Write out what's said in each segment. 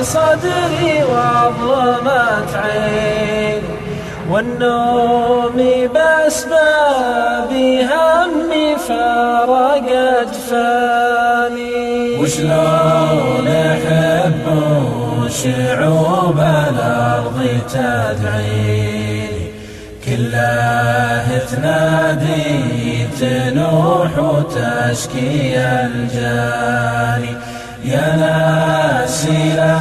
صدري وظلمت عيني، والنوم بأسباب همي فارق أجفاني. وشلون أحب شعوب الأرض تدعيني، كله تنادي تنوح وتشكي الجاني. يا ناسي لا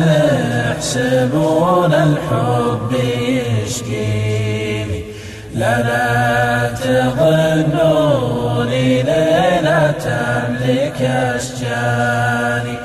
تحسبون الحب يشكيني، لا تظنوني ليلة تملك أشجاني.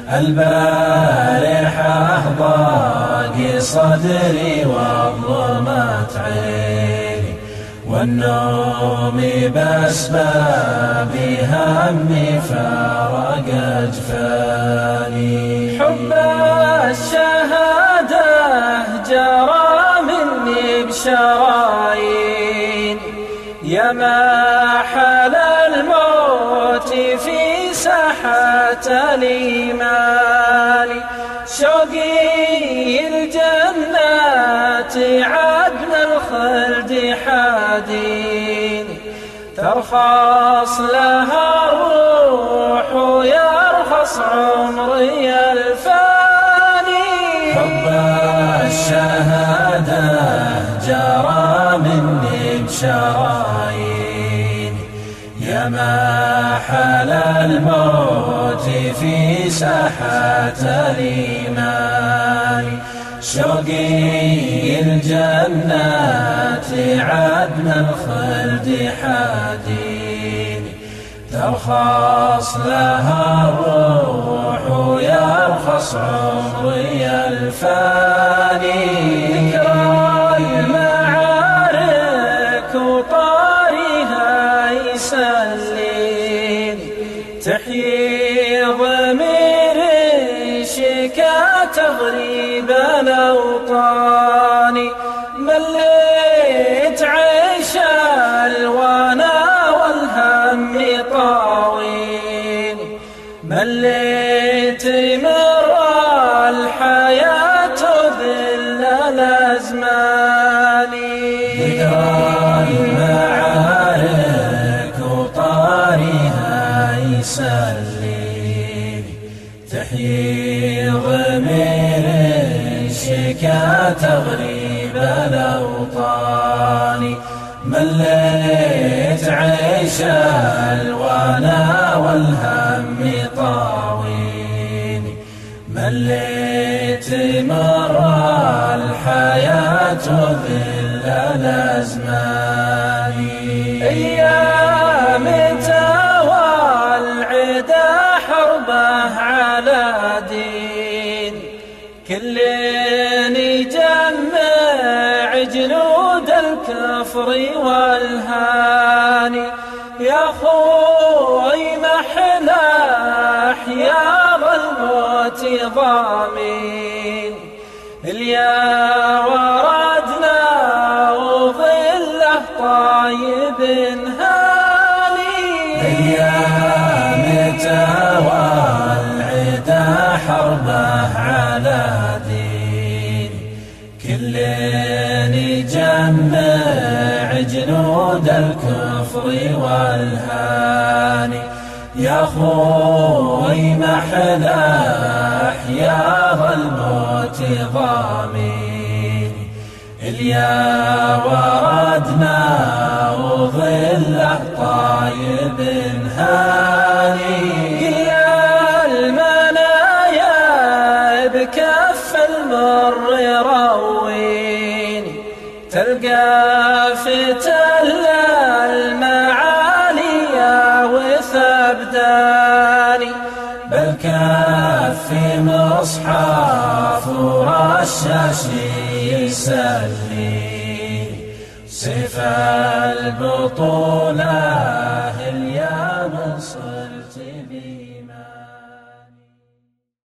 البارحة ضاق صدري وظلمت عيني، والنوم بأسباب همي فارق أجفاني. حب الشهادة جرى مني بشرايين، يا محل الموت في ساحة الإيمان. شوقي الجنات عدن الخلد حادين، ترخص لها الروح ويرخص عمري الفاني. حب الشهادة جرى مني بشرايين، يا محل الموت في ساحة الإيمان. شوقي الجنات عدن الخلد حادين، ترخص لها الروح ويرخص عمري الفاني. ذكرى المعارك وطارها يسلين، تحيي ضمير شكا تغريب الأوطان. مليت عيش الوانا والهم طاوين، مليت مر الحياة ذل الأزمان. ذكرى المعارك وطارها يسلين، تحيي ضمير شكا تغريب الأوطان. مليت عيش الوانا والهم طاوين، مليت مر الحياة ذل الأزمان. أيام توى العدا حربه على دين، كل يجمع جنود الكفر والهاني. يا خوي محلى حيار الموت ضامين، اليا وردنا وظله طايب هاني. أيام توى العدا حربه على دين، كل يجمع جنود الكفر والهاني. يا خوي محلى حيار الموت ضامين، اليا وردنا وظله طايب هاني. يا المنايا بكف المر يروين، تلقى فتل المعالي وثبداني. بالكف مصحف ورشاش يسلي، سيف البطولة